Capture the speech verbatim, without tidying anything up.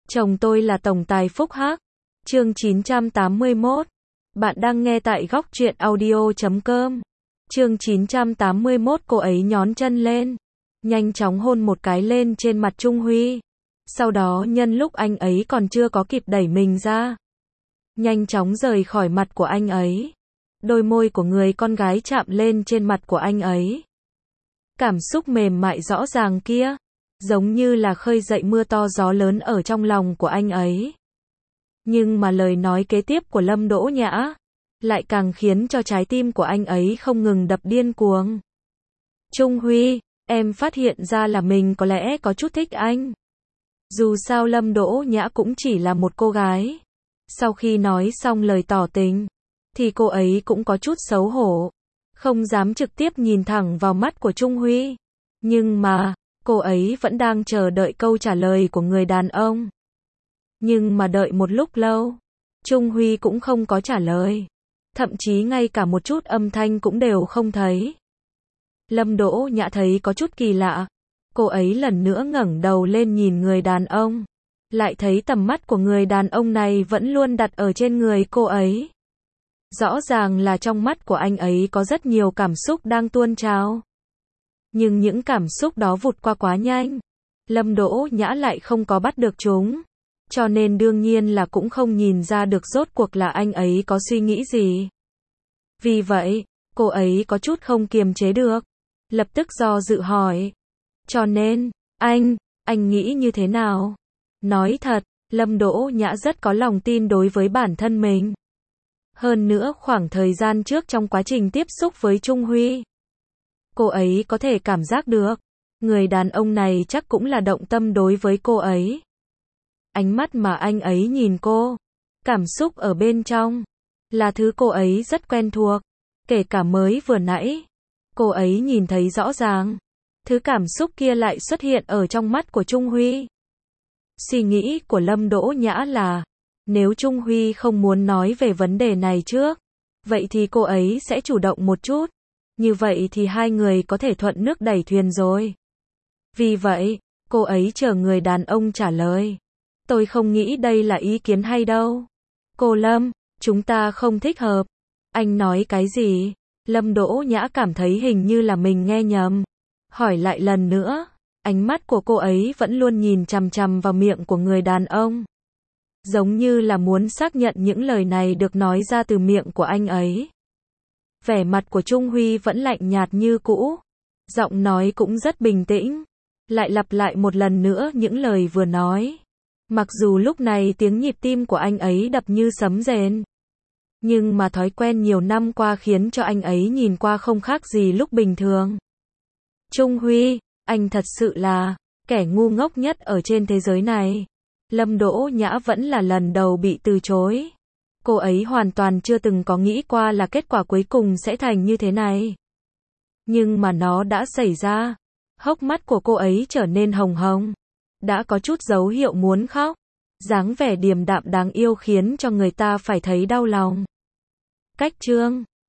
Chồng tôi là tổng tài Phúc Hắc. Chương chín trăm tám mươi mốt. Bạn đang nghe tại góc truyện audio chấm com. Chương chín trăm tám mươi mốt. Cô ấy nhón chân lên, nhanh chóng hôn một cái lên trên mặt Trung Huy. Sau đó nhân lúc anh ấy còn chưa có kịp đẩy mình ra, nhanh chóng rời khỏi mặt của anh ấy. Đôi môi của người con gái chạm lên trên mặt của anh ấy. Cảm xúc mềm mại rõ ràng kia, giống như là khơi dậy mưa to gió lớn ở trong lòng của anh ấy. Nhưng mà lời nói kế tiếp của Lâm Đỗ Nhã lại càng khiến cho trái tim của anh ấy không ngừng đập điên cuồng. Trung Huy, em phát hiện ra là mình có lẽ có chút thích anh. Dù sao Lâm Đỗ Nhã cũng chỉ là một cô gái. Sau khi nói xong lời tỏ tình, thì cô ấy cũng có chút xấu hổ, không dám trực tiếp nhìn thẳng vào mắt của Trung Huy. Nhưng mà, cô ấy vẫn đang chờ đợi câu trả lời của người đàn ông. Nhưng mà đợi một lúc lâu, Trung Huy cũng không có trả lời. Thậm chí ngay cả một chút âm thanh cũng đều không thấy. Lâm Đỗ Nhã thấy có chút kỳ lạ. Cô ấy lần nữa ngẩng đầu lên nhìn người đàn ông. Lại thấy tầm mắt của người đàn ông này vẫn luôn đặt ở trên người cô ấy. Rõ ràng là trong mắt của anh ấy có rất nhiều cảm xúc đang tuôn trào. Nhưng những cảm xúc đó vụt qua quá nhanh. Lâm Đỗ Nhã lại không có bắt được chúng. Cho nên đương nhiên là cũng không nhìn ra được rốt cuộc là anh ấy có suy nghĩ gì. Vì vậy, cô ấy có chút không kiềm chế được. Lập tức do dự hỏi. Cho nên, anh, anh nghĩ như thế nào? Nói thật, Lâm Đỗ Nhã rất có lòng tin đối với bản thân mình. Hơn nữa khoảng thời gian trước trong quá trình tiếp xúc với Trung Huy, cô ấy có thể cảm giác được, người đàn ông này chắc cũng là động tâm đối với cô ấy. Ánh mắt mà anh ấy nhìn cô, cảm xúc ở bên trong, là thứ cô ấy rất quen thuộc. Kể cả mới vừa nãy, cô ấy nhìn thấy rõ ràng, thứ cảm xúc kia lại xuất hiện ở trong mắt của Trung Huy. Suy nghĩ của Lâm Đỗ Nhã là, nếu Trung Huy không muốn nói về vấn đề này trước, vậy thì cô ấy sẽ chủ động một chút. Như vậy thì hai người có thể thuận nước đẩy thuyền rồi. Vì vậy, cô ấy chờ người đàn ông trả lời. Tôi không nghĩ đây là ý kiến hay đâu. Cô Lâm, chúng ta không thích hợp. Anh nói cái gì? Lâm Đỗ Nhã cảm thấy hình như là mình nghe nhầm. Hỏi lại lần nữa. Ánh mắt của cô ấy vẫn luôn nhìn chằm chằm vào miệng của người đàn ông. Giống như là muốn xác nhận những lời này được nói ra từ miệng của anh ấy. Vẻ mặt của Trung Huy vẫn lạnh nhạt như cũ. Giọng nói cũng rất bình tĩnh. Lại lặp lại một lần nữa những lời vừa nói. Mặc dù lúc này tiếng nhịp tim của anh ấy đập như sấm rền. Nhưng mà thói quen nhiều năm qua khiến cho anh ấy nhìn qua không khác gì lúc bình thường. Trung Huy, anh thật sự là kẻ ngu ngốc nhất ở trên thế giới này. Lâm Đỗ Nhã vẫn là lần đầu bị từ chối. Cô ấy hoàn toàn chưa từng có nghĩ qua là kết quả cuối cùng sẽ thành như thế này. Nhưng mà nó đã xảy ra. Hốc mắt của cô ấy trở nên hồng hồng. Đã có chút dấu hiệu muốn khóc. Dáng vẻ điềm đạm đáng yêu khiến cho người ta phải thấy đau lòng. Cách chương